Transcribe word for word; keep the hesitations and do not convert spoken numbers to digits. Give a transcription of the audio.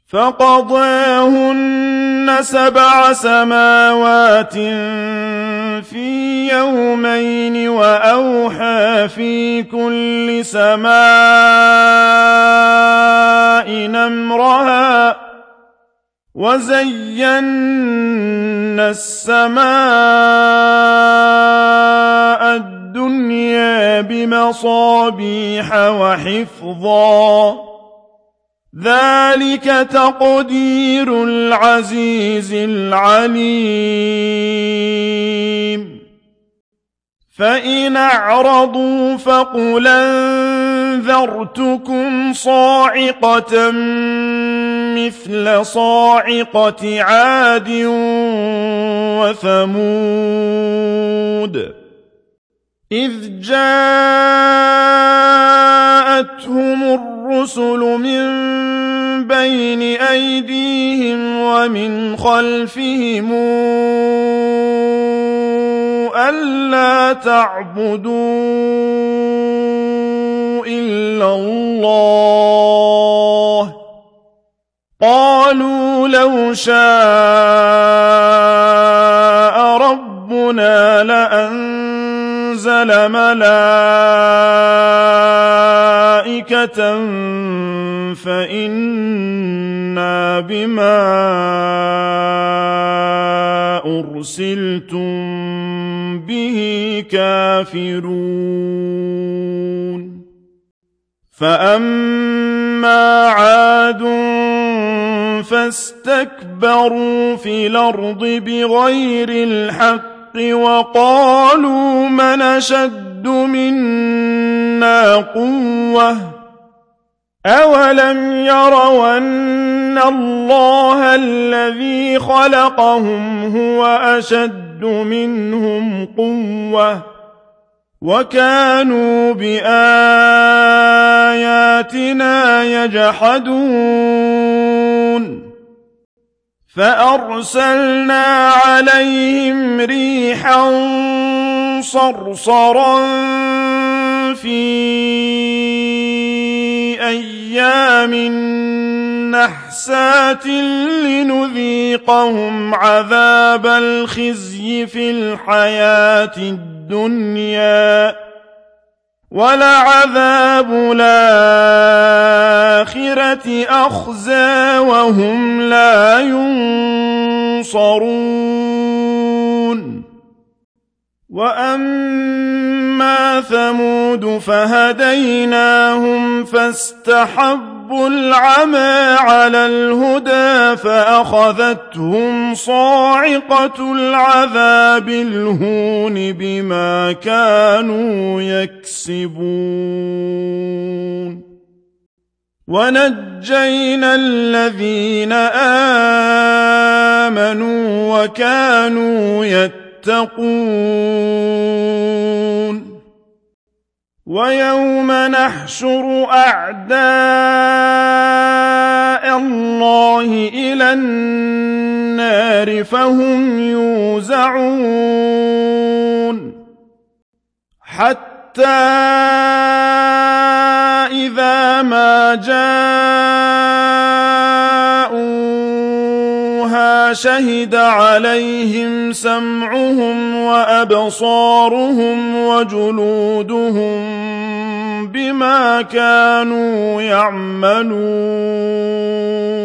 فقضاهن سبع سماوات في يومين وأوحى في كل سماء أمرها وزينا السماء الدنيا بمصابيح وحفظا ذلك تقدير العزيز العليم فإن أعرضوا فقل أنذرتكم صاعقة مثل صاعقة عاد وثمود إذ جاءتهم الرسل من بين أيديهم ومن خلفهم ألا تعبدوا إلا الله قالوا لو شاء ربنا لأنزل ملائكة فإنا بما أرسلتم به كافرون فأما عاد فاستكبروا في الأرض بغير الحق وقالوا من أشد منا قوة أولم يروا أن الله الذي خلقهم هو أشد منهم قوة وكانوا بآياتنا يجحدون فأرسلنا عليهم ريحا صرصرا في أيام نحسات لنذيقهم عذاب الخزي في الحياة الدنيا ولعذاب الآخرة أخزى وهم لا ينصرون وأما ثمود فهديناهم فاستحبوا العمى على الهدى فأخذتهم صاعقة العذاب الهون بما كانوا يكسبون ونجينا الذين آمنوا وكانوا يتقون يتقون ويوم نحشر أعداء الله إلى النار فهم يوزعون حتى إذا ما جاءوها شهد عليهم سمعهم وأبصارهم وجلودهم بما كانوا يعملون